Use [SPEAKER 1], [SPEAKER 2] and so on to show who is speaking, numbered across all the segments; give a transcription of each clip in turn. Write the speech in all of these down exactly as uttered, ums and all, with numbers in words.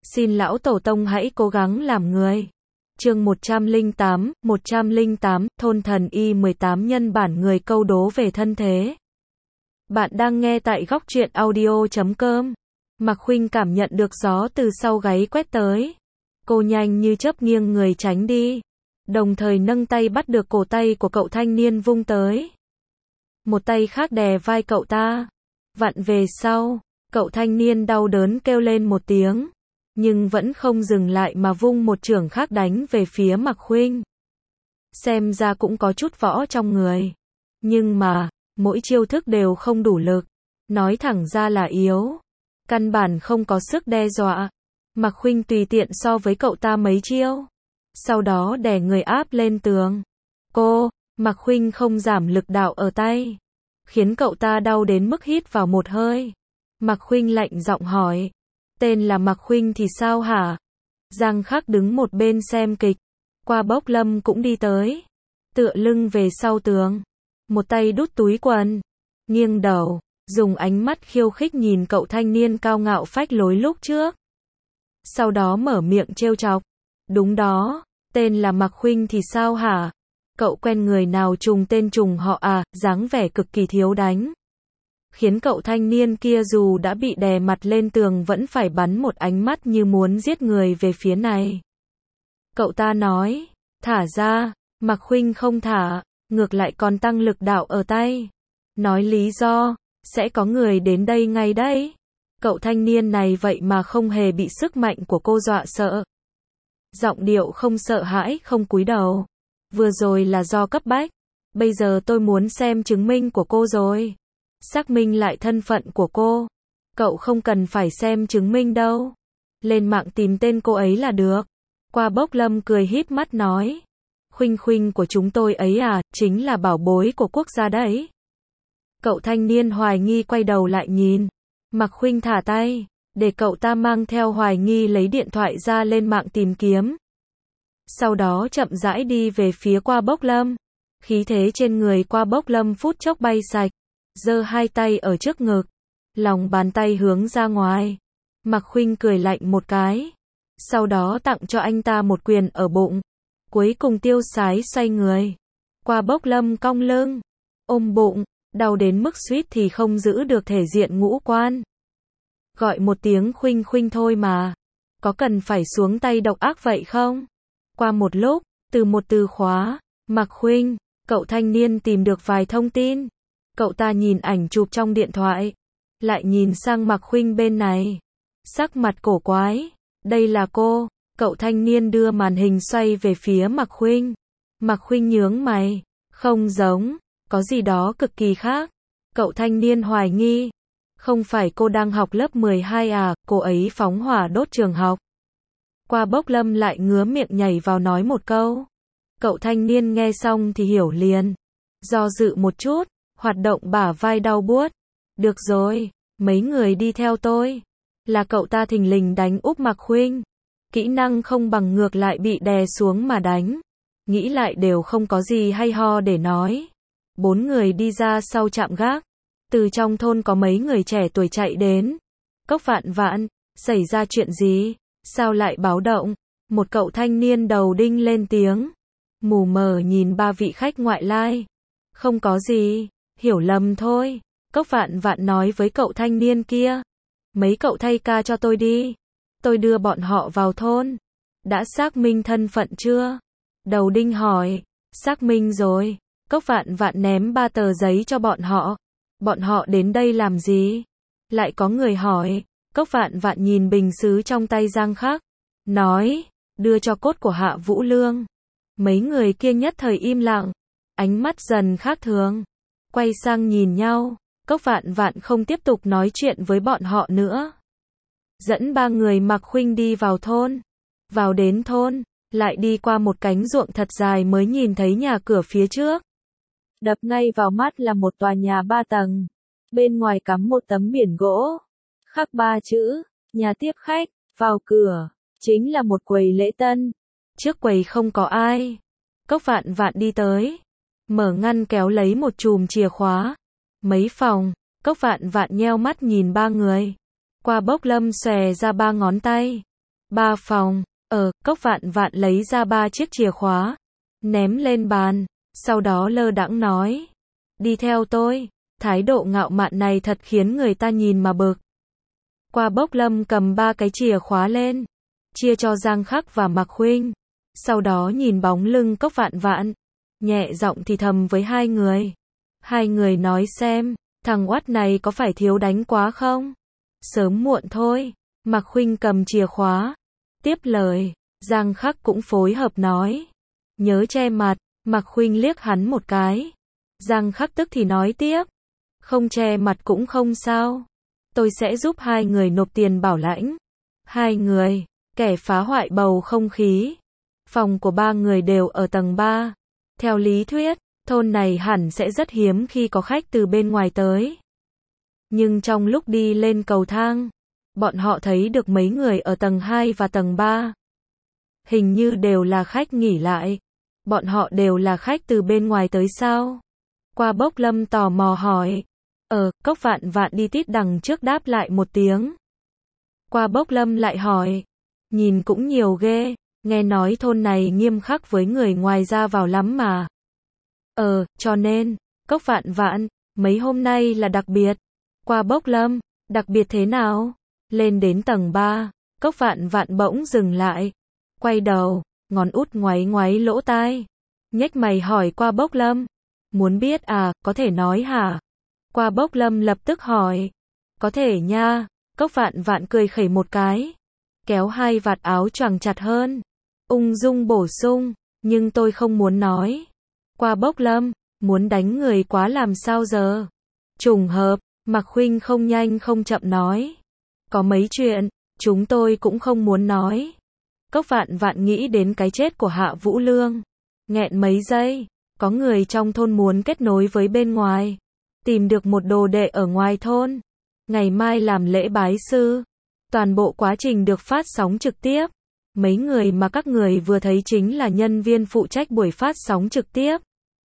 [SPEAKER 1] Xin lão tổ tông hãy cố gắng làm người. Chương một trăm lẻ tám, một trăm lẻ tám, thôn thần y mười tám nhân bản người câu đố về thân thế. Bạn đang nghe tại góc truyện audio chấm com. Mạc Khuynh cảm nhận được gió từ sau gáy quét tới. Cô nhanh như chớp nghiêng người tránh đi, đồng thời nâng tay bắt được cổ tay của cậu thanh niên vung tới. Một tay khác đè vai cậu ta, vặn về sau, cậu thanh niên đau đớn kêu lên một tiếng, nhưng vẫn không dừng lại mà vung một chưởng khác đánh về phía Mạc Khuynh. Xem ra cũng có chút võ trong người, nhưng mà, mỗi chiêu thức đều không đủ lực, nói thẳng ra là yếu, căn bản không có sức đe dọa. Mạc Khuynh tùy tiện so với cậu ta mấy chiêu, sau đó đè người áp lên tường. Cô, Mạc Khuynh không giảm lực đạo ở tay, khiến cậu ta đau đến mức hít vào một hơi. Mạc Khuynh lạnh giọng hỏi, tên là Mạc Khuynh thì sao hả? Giang Khắc đứng một bên xem kịch, Qua Bốc Lâm cũng đi tới, tựa lưng về sau tường, một tay đút túi quần, nghiêng đầu, dùng ánh mắt khiêu khích nhìn cậu thanh niên cao ngạo phách lối lúc trước. Sau đó mở miệng trêu chọc, đúng đó, tên là Mạc Khuynh thì sao hả? Cậu quen người nào trùng tên trùng họ à? Dáng vẻ cực kỳ thiếu đánh, khiến cậu thanh niên kia dù đã bị đè mặt lên tường vẫn phải bắn một ánh mắt như muốn giết người về phía này. Cậu ta nói, thả ra. Mạc Khuynh không thả, ngược lại còn tăng lực đạo ở tay, nói lý do, sẽ có người đến đây ngay đấy. Cậu thanh niên này vậy mà không hề bị sức mạnh của cô dọa sợ. Giọng điệu không sợ hãi, không cúi đầu. Vừa rồi là do cấp bách, bây giờ tôi muốn xem chứng minh của cô rồi. Xác minh lại thân phận của cô. Cậu không cần phải xem chứng minh đâu, lên mạng tìm tên cô ấy là được. Qua Bốc Lâm cười híp mắt nói, Khuynh Khuynh của chúng tôi ấy à, chính là bảo bối của quốc gia đấy. Cậu thanh niên hoài nghi quay đầu lại nhìn. Mạc Khuynh thả tay, để cậu ta mang theo hoài nghi lấy điện thoại ra lên mạng tìm kiếm. Sau đó chậm rãi đi về phía Qua Bốc Lâm. Khí thế trên người Qua Bốc Lâm phút chốc bay sạch, giơ hai tay ở trước ngực, lòng bàn tay hướng ra ngoài. Mạc Khuynh cười lạnh một cái, sau đó tặng cho anh ta một quyền ở bụng, cuối cùng tiêu sái xoay người. Qua Bốc Lâm cong lưng, ôm bụng, đau đến mức suýt thì không giữ được thể diện ngũ quan. Gọi một tiếng Khuynh Khuynh thôi mà, có cần phải xuống tay độc ác vậy không? Qua một lúc, từ một từ khóa, Mạc Khuynh, cậu thanh niên tìm được vài thông tin. Cậu ta nhìn ảnh chụp trong điện thoại, lại nhìn sang Mạc Khuynh bên này, sắc mặt cổ quái. Đây là cô. Cậu thanh niên đưa màn hình xoay về phía Mạc Khuynh. Mạc Khuynh nhướng mày, không giống, có gì đó cực kỳ khác. Cậu thanh niên hoài nghi, không phải cô đang học lớp mười hai à, cô ấy phóng hỏa đốt trường học. Qua Bốc Lâm lại ngứa miệng nhảy vào nói một câu. Cậu thanh niên nghe xong thì hiểu liền, do dự một chút, hoạt động bả vai đau buốt. Được rồi, mấy người đi theo tôi. Là cậu ta thình lình đánh úp Mạc Khuynh. Kỹ năng không bằng ngược lại bị đè xuống mà đánh. Nghĩ lại đều không có gì hay ho để nói. Bốn người đi ra sau trạm gác. Từ trong thôn có mấy người trẻ tuổi chạy đến. Cốc Vạn Vạn, xảy ra chuyện gì? Sao lại báo động? Một cậu thanh niên đầu đinh lên tiếng. Mù mờ nhìn ba vị khách ngoại lai. Không có gì, hiểu lầm thôi. Cốc Vạn Vạn nói với cậu thanh niên kia. Mấy cậu thay ca cho tôi đi. Tôi đưa bọn họ vào thôn. Đã xác minh thân phận chưa? Đầu đinh hỏi. Xác minh rồi. Cốc Vạn Vạn ném ba tờ giấy cho bọn họ. Bọn họ đến đây làm gì? Lại có người hỏi. Cốc Vạn Vạn nhìn bình sứ trong tay Giang Khắc, nói, đưa cho cốt của Hạ Vũ Lương. Mấy người kia nhất thời im lặng, ánh mắt dần khác thường, quay sang nhìn nhau. Cốc Vạn Vạn không tiếp tục nói chuyện với bọn họ nữa, dẫn ba người Mạc Khuynh đi vào thôn. Vào đến thôn, lại đi qua một cánh ruộng thật dài mới nhìn thấy nhà cửa phía trước. Đập ngay vào mắt là một tòa nhà ba tầng, bên ngoài cắm một tấm biển gỗ, khắc ba chữ, nhà tiếp khách. Vào cửa, chính là một quầy lễ tân. Trước quầy không có ai. Cốc Vạn Vạn đi tới, mở ngăn kéo lấy một chùm chìa khóa. Mấy phòng. Cốc Vạn Vạn nheo mắt nhìn ba người. Qua Bốc Lâm xòe ra ba ngón tay, Ba phòng, ở, Cốc Vạn Vạn lấy ra ba chiếc chìa khóa, ném lên bàn, sau đó lơ đãng nói. Đi theo tôi, thái độ ngạo mạn này thật khiến người ta nhìn mà bực. Qua Bốc Lâm cầm ba cái chìa khóa lên, chia cho Giang Khắc và Mạc Khuynh, sau đó nhìn bóng lưng Cốc Vạn Vạn, nhẹ giọng thì thầm với hai người. Hai người nói xem, thằng oát này có phải thiếu đánh quá không? Sớm muộn thôi. Mạc Khuynh cầm chìa khóa, tiếp lời, Giang Khắc cũng phối hợp nói. Nhớ che mặt, Mạc Khuynh liếc hắn một cái. Giang Khắc tức thì nói tiếp. Không che mặt cũng không sao. Tôi sẽ giúp hai người nộp tiền bảo lãnh. Hai người, kẻ phá hoại bầu không khí. Phòng của ba người đều ở tầng ba. Theo lý thuyết, thôn này hẳn sẽ rất hiếm khi có khách từ bên ngoài tới. Nhưng trong lúc đi lên cầu thang, bọn họ thấy được mấy người ở tầng hai và tầng ba. Hình như đều là khách nghỉ lại. Bọn họ đều là khách từ bên ngoài tới sao? Qua Bốc Lâm tò mò hỏi. Ờ, Cốc Vạn Vạn đi tít đằng trước đáp lại một tiếng. Qua Bốc Lâm lại hỏi. Nhìn cũng nhiều ghê, nghe nói thôn này nghiêm khắc với người ngoài ra vào lắm mà. Ờ, cho nên, Cốc Vạn Vạn, mấy hôm nay là đặc biệt. Qua Bốc Lâm, đặc biệt thế nào? Lên đến tầng ba, Cốc Vạn Vạn bỗng dừng lại. Quay đầu, ngón út ngoáy ngoáy lỗ tai. Nhếch mày hỏi Qua Bốc Lâm. Muốn biết à, có thể nói hả? Qua Bốc Lâm lập tức hỏi. Có thể nha. Cốc Vạn Vạn cười khẩy một cái. Kéo hai vạt áo choàng chặt hơn. Ung dung bổ sung. Nhưng tôi không muốn nói. Qua Bốc Lâm, muốn đánh người quá làm sao giờ? Trùng hợp, Mạc Khuynh không nhanh không chậm nói. Có mấy chuyện, chúng tôi cũng không muốn nói. Cốc Vạn Vạn nghĩ đến cái chết của Hạ Vũ Lương. Nghẹn mấy giây, có người trong thôn muốn kết nối với bên ngoài. Tìm được một đồ đệ ở ngoài thôn. Ngày mai làm lễ bái sư. Toàn bộ quá trình được phát sóng trực tiếp. Mấy người mà các người vừa thấy chính là nhân viên phụ trách buổi phát sóng trực tiếp.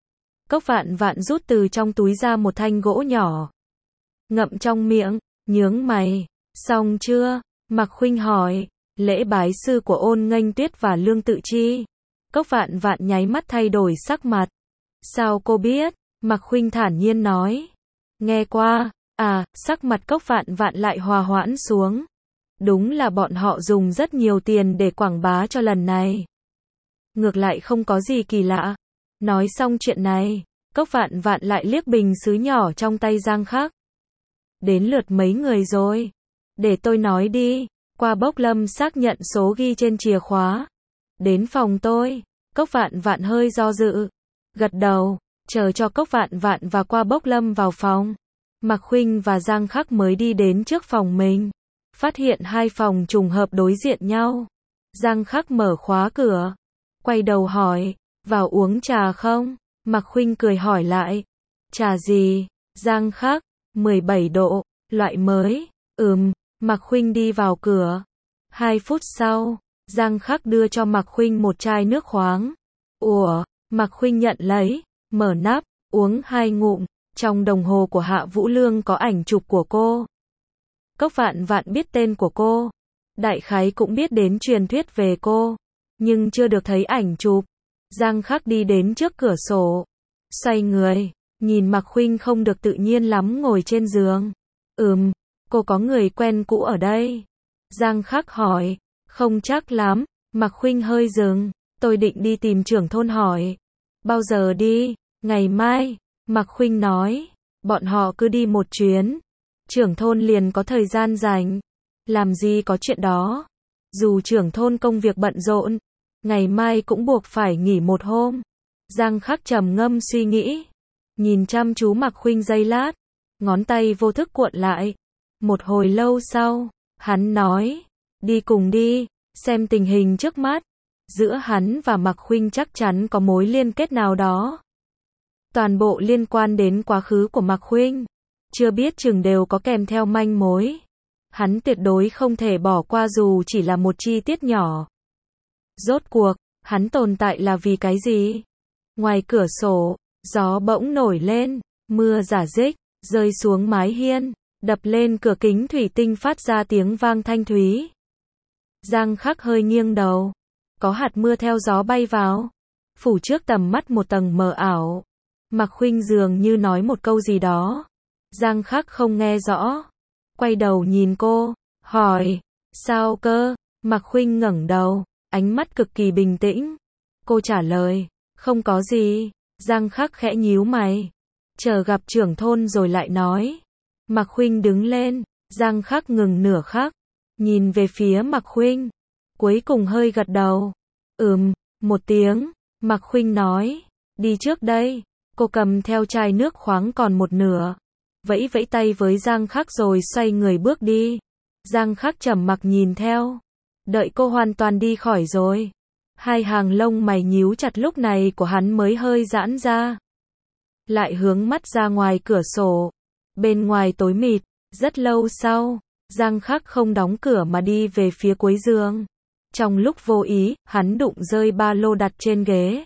[SPEAKER 1] Cốc Vạn Vạn rút từ trong túi ra một thanh gỗ nhỏ. Ngậm trong miệng, nhướng mày. Xong chưa? Mạc Khuynh hỏi. Lễ bái sư của Ôn Nghênh Tuyết và Lương Tự Chi. Cốc Vạn Vạn nháy mắt thay đổi sắc mặt. Sao cô biết? Mạc Khuynh thản nhiên nói. Nghe qua. À, sắc mặt Cốc Vạn Vạn lại hòa hoãn xuống. Đúng là bọn họ dùng rất nhiều tiền để quảng bá cho lần này. Ngược lại không có gì kỳ lạ. Nói xong chuyện này, Cốc Vạn Vạn lại liếc bình sứ nhỏ trong tay Giang Khắc. Đến lượt mấy người rồi. Để tôi nói đi. Qua Bốc Lâm xác nhận số ghi trên chìa khóa. Đến phòng tôi. Cốc Vạn Vạn hơi do dự. Gật đầu, chờ cho Cốc Vạn Vạn và Qua Bốc Lâm vào phòng. Mạc Khuynh và Giang Khắc mới đi đến trước phòng mình. Phát hiện hai phòng trùng hợp đối diện nhau. Giang Khắc mở khóa cửa. Quay đầu hỏi, vào uống trà không? Mạc Khuynh cười hỏi lại. Trà gì? Giang Khắc, mười bảy độ, loại mới. Ừm, Mạc Khuynh đi vào cửa. Hai phút sau, Giang Khắc đưa cho Mạc Khuynh một chai nước khoáng. Ủa, Mạc Khuynh nhận lấy, mở nắp, uống hai ngụm. Trong đồng hồ của Hạ Vũ Lương có ảnh chụp của cô. Cốc Vạn Vạn biết tên của cô. Đại khái cũng biết đến truyền thuyết về cô. Nhưng chưa được thấy ảnh chụp. Giang Khắc đi đến trước cửa sổ. Xoay người, nhìn Mạc Khuynh không được tự nhiên lắm ngồi trên giường. Ừm, cô có người quen cũ ở đây. Giang Khắc hỏi, không chắc lắm. Mạc Khuynh hơi dừng, tôi định đi tìm trưởng thôn hỏi. Bao giờ đi? Ngày mai. Mạc Khuynh nói, bọn họ cứ đi một chuyến. Trưởng thôn liền có thời gian rảnh. Làm gì có chuyện đó. Dù trưởng thôn công việc bận rộn, ngày mai cũng buộc phải nghỉ một hôm. Giang Khắc trầm ngâm suy nghĩ. Nhìn chăm chú Mạc Khuynh giây lát. Ngón tay vô thức cuộn lại. Một hồi lâu sau, hắn nói, đi cùng đi, xem tình hình trước mắt. Giữa hắn và Mạc Khuynh chắc chắn có mối liên kết nào đó. Toàn bộ liên quan đến quá khứ của Mạc Khuynh. Chưa biết chừng đều có kèm theo manh mối. Hắn tuyệt đối không thể bỏ qua dù chỉ là một chi tiết nhỏ. Rốt cuộc, hắn tồn tại là vì cái gì? Ngoài cửa sổ, gió bỗng nổi lên, mưa rả rích, rơi xuống mái hiên, đập lên cửa kính thủy tinh phát ra tiếng vang thanh thúy. Giang Khắc hơi nghiêng đầu. Có hạt mưa theo gió bay vào. Phủ trước tầm mắt một tầng mờ ảo. Mạc Khuynh dường như nói một câu gì đó. Giang Khắc không nghe rõ. Quay đầu nhìn cô. Hỏi. Sao cơ? Mạc Khuynh ngẩng đầu. Ánh mắt cực kỳ bình tĩnh. Cô trả lời. Không có gì. Giang Khắc khẽ nhíu mày. Chờ gặp trưởng thôn rồi lại nói. Mạc Khuynh đứng lên. Giang Khắc ngừng nửa khắc. Nhìn về phía Mạc Khuynh. Cuối cùng hơi gật đầu. Ừm, một tiếng. Mạc Khuynh nói. Đi trước đây. Cô cầm theo chai nước khoáng còn một nửa. Vẫy vẫy tay với Giang Khắc rồi xoay người bước đi. Giang Khắc trầm mặc nhìn theo. Đợi cô hoàn toàn đi khỏi rồi. Hai hàng lông mày nhíu chặt lúc này của hắn mới hơi giãn ra. Lại hướng mắt ra ngoài cửa sổ. Bên ngoài tối mịt. Rất lâu sau, Giang Khắc không đóng cửa mà đi về phía cuối giường. Trong lúc vô ý, hắn đụng rơi ba lô đặt trên ghế.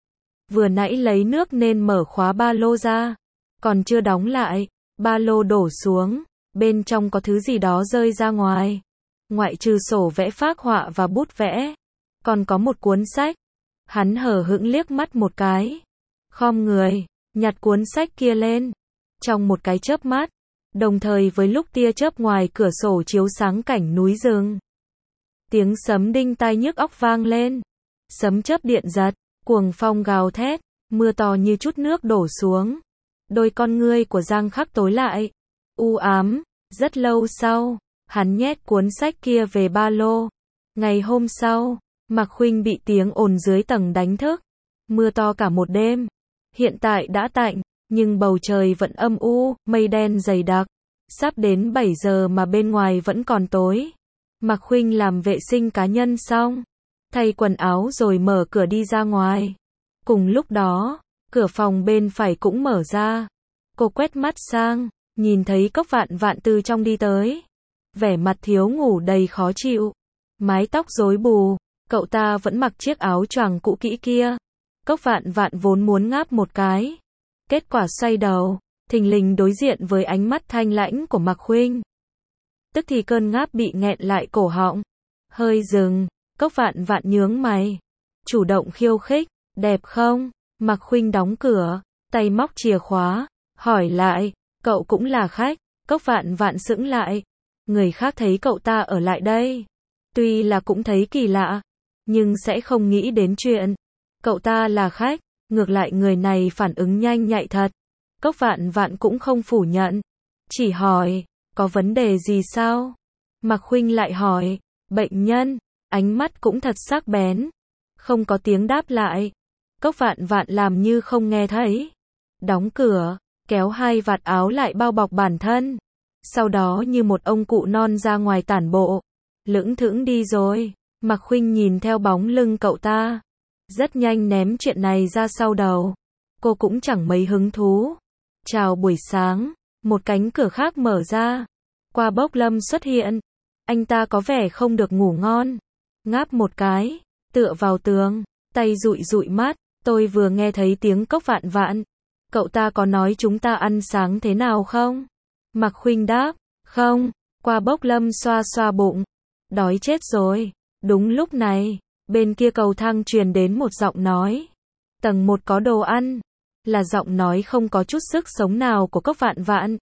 [SPEAKER 1] Vừa nãy lấy nước nên mở khóa ba lô ra. Còn chưa đóng lại, ba lô đổ xuống. Bên trong có thứ gì đó rơi ra ngoài. Ngoại trừ sổ vẽ phác họa và bút vẽ. Còn có một cuốn sách. Hắn hờ hững liếc mắt một cái. Khom người, nhặt cuốn sách kia lên. Trong một cái chớp mắt. Đồng thời với lúc tia chớp ngoài cửa sổ chiếu sáng cảnh núi rừng. Tiếng sấm đinh tai nhức óc vang lên. Sấm chớp điện giật, cuồng phong gào thét, mưa to như chút nước đổ xuống. Đôi con ngươi của Giang Khắc tối lại. U ám, rất lâu sau, hắn nhét cuốn sách kia về ba lô. Ngày hôm sau, Mạc Khuynh bị tiếng ồn dưới tầng đánh thức. Mưa to cả một đêm. Hiện tại đã tạnh. Nhưng bầu trời vẫn âm u, mây đen dày đặc. Sắp đến bảy giờ mà bên ngoài vẫn còn tối. Mạc Khuynh làm vệ sinh cá nhân xong. Thay quần áo rồi mở cửa đi ra ngoài. Cùng lúc đó, cửa phòng bên phải cũng mở ra. Cô quét mắt sang, nhìn thấy Cốc Vạn Vạn từ trong đi tới. Vẻ mặt thiếu ngủ đầy khó chịu. Mái tóc rối bù, cậu ta vẫn mặc chiếc áo choàng cũ kỹ kia. Cốc Vạn Vạn vốn muốn ngáp một cái. Kết quả xoay đầu, thình lình đối diện với ánh mắt thanh lãnh của Mạc Khuynh. Tức thì cơn ngáp bị nghẹn lại cổ họng. Hơi dừng, Cốc Vạn Vạn nhướng mày. Chủ động khiêu khích, đẹp không? Mạc Khuynh đóng cửa, tay móc chìa khóa, hỏi lại, cậu cũng là khách? Cốc Vạn Vạn sững lại. Người khác thấy cậu ta ở lại đây. Tuy là cũng thấy kỳ lạ, nhưng sẽ không nghĩ đến chuyện. Cậu ta là khách. Ngược lại người này phản ứng nhanh nhạy thật. Cốc Vạn Vạn cũng không phủ nhận. Chỉ hỏi, có vấn đề gì sao? Mạc Khuynh lại hỏi, bệnh nhân, ánh mắt cũng thật sắc bén. Không có tiếng đáp lại. Cốc Vạn Vạn làm như không nghe thấy. Đóng cửa, kéo hai vạt áo lại bao bọc bản thân. Sau đó như một ông cụ non ra ngoài tản bộ. Lững thững đi rồi. Mạc Khuynh nhìn theo bóng lưng cậu ta. Rất nhanh ném chuyện này ra sau đầu. Cô cũng chẳng mấy hứng thú. Chào buổi sáng. Một cánh cửa khác mở ra. Qua Bốc Lâm xuất hiện. Anh ta có vẻ không được ngủ ngon. Ngáp một cái. Tựa vào tường. Tay dụi dụi mắt. Tôi vừa nghe thấy tiếng Cốc Vạn Vạn. Cậu ta có nói chúng ta ăn sáng thế nào không? Mạc Khuynh đáp. Không. Qua Bốc Lâm xoa xoa bụng. Đói chết rồi. Đúng lúc này. Bên kia cầu thang truyền đến một giọng nói. Tầng một có đồ ăn. Là giọng nói không có chút sức sống nào của Cốc Vạn Vạn.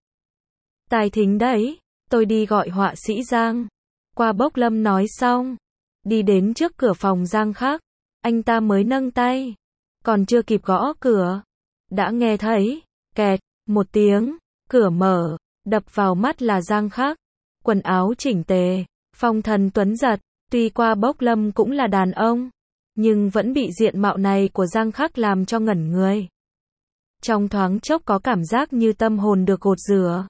[SPEAKER 1] Tài thính đấy. Tôi đi gọi họa sĩ Giang. Qua Bốc Lâm nói xong. Đi đến trước cửa phòng Giang Khắc. Anh ta mới nâng tay. Còn chưa kịp gõ cửa. Đã nghe thấy. Kẹt. Một tiếng. Cửa mở. Đập vào mắt là Giang Khắc. Quần áo chỉnh tề. Phong thần tuấn giật. Tuy Qua Bốc Lâm cũng là đàn ông, nhưng vẫn bị diện mạo này của Giang Khắc làm cho ngẩn người. Trong thoáng chốc có cảm giác như tâm hồn được gột rửa.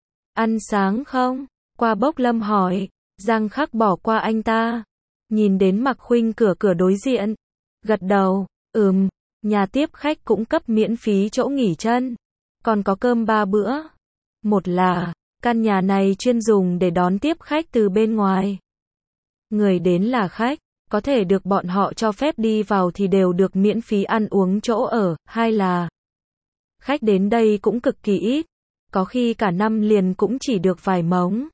[SPEAKER 1] Ăn sáng không? Qua Bốc Lâm hỏi. Giang Khắc bỏ qua anh ta. Nhìn đến Mạc Khuynh cửa cửa đối diện. Gật đầu. Ừm, nhà tiếp khách cũng cấp miễn phí chỗ nghỉ chân. Còn có cơm ba bữa. Một là, căn nhà này chuyên dùng để đón tiếp khách từ bên ngoài. Người đến là khách, có thể được bọn họ cho phép đi vào thì đều được miễn phí ăn uống chỗ ở. Hai là, khách đến đây cũng cực kỳ ít, có khi cả năm liền cũng chỉ được vài mống.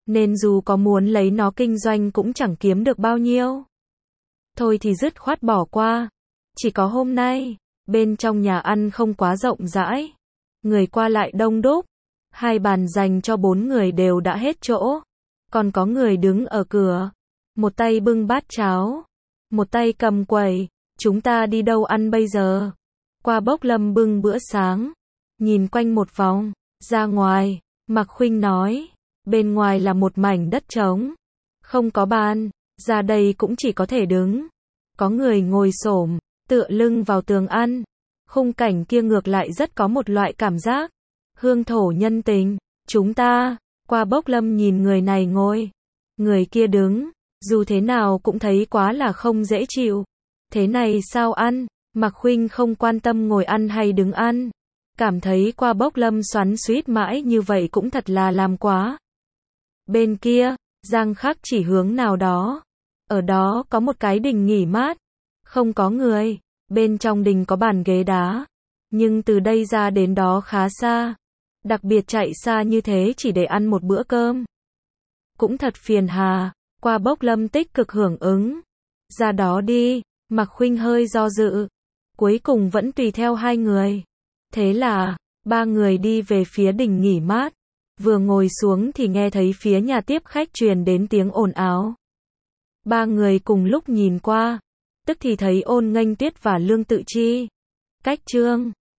[SPEAKER 1] nên dù có muốn lấy nó kinh doanh cũng chẳng kiếm được bao nhiêu. Thôi thì dứt khoát bỏ qua. Chỉ có hôm nay, bên trong nhà ăn không quá rộng rãi. Người qua lại đông đúc. Hai bàn dành cho bốn người đều đã hết chỗ. Còn có người đứng ở cửa. Một tay bưng bát cháo. Một tay cầm quầy. Chúng ta đi đâu ăn bây giờ? Qua Bốc Lâm bưng bữa sáng. Nhìn quanh một vòng. Ra ngoài, Mạc Khuynh nói. Bên ngoài là một mảnh đất trống. Không có bàn. Ra đây cũng chỉ có thể đứng. Có người ngồi xổm, tựa lưng vào tường ăn. Khung cảnh kia ngược lại rất có một loại cảm giác hương thổ nhân tình. Chúng ta, Qua Bốc Lâm nhìn người này ngồi, người kia đứng, dù thế nào cũng thấy quá là không dễ chịu. Thế này sao ăn? Mạc Khuynh không quan tâm ngồi ăn hay đứng ăn. Cảm thấy Qua Bốc Lâm xoắn xuýt mãi như vậy cũng thật là làm quá. Bên kia, Giang Khắc chỉ hướng nào đó. Ở đó có một cái đình nghỉ mát. Không có người. Bên trong đình có bàn ghế đá. Nhưng từ đây ra đến đó khá xa. Đặc biệt chạy xa như thế chỉ để ăn một bữa cơm. Cũng thật phiền hà. Qua Bốc Lâm tích cực hưởng ứng. Ra đó đi. Mạc Khuynh hơi do dự. Cuối cùng vẫn tùy theo hai người. Thế là, ba người đi về phía đình nghỉ mát. Vừa ngồi xuống thì nghe thấy phía nhà tiếp khách truyền đến tiếng ồn ào. Ba người cùng lúc nhìn qua. Tức thì thấy Ôn Nghênh Tuyết và Lương Tự Chi. Cách chương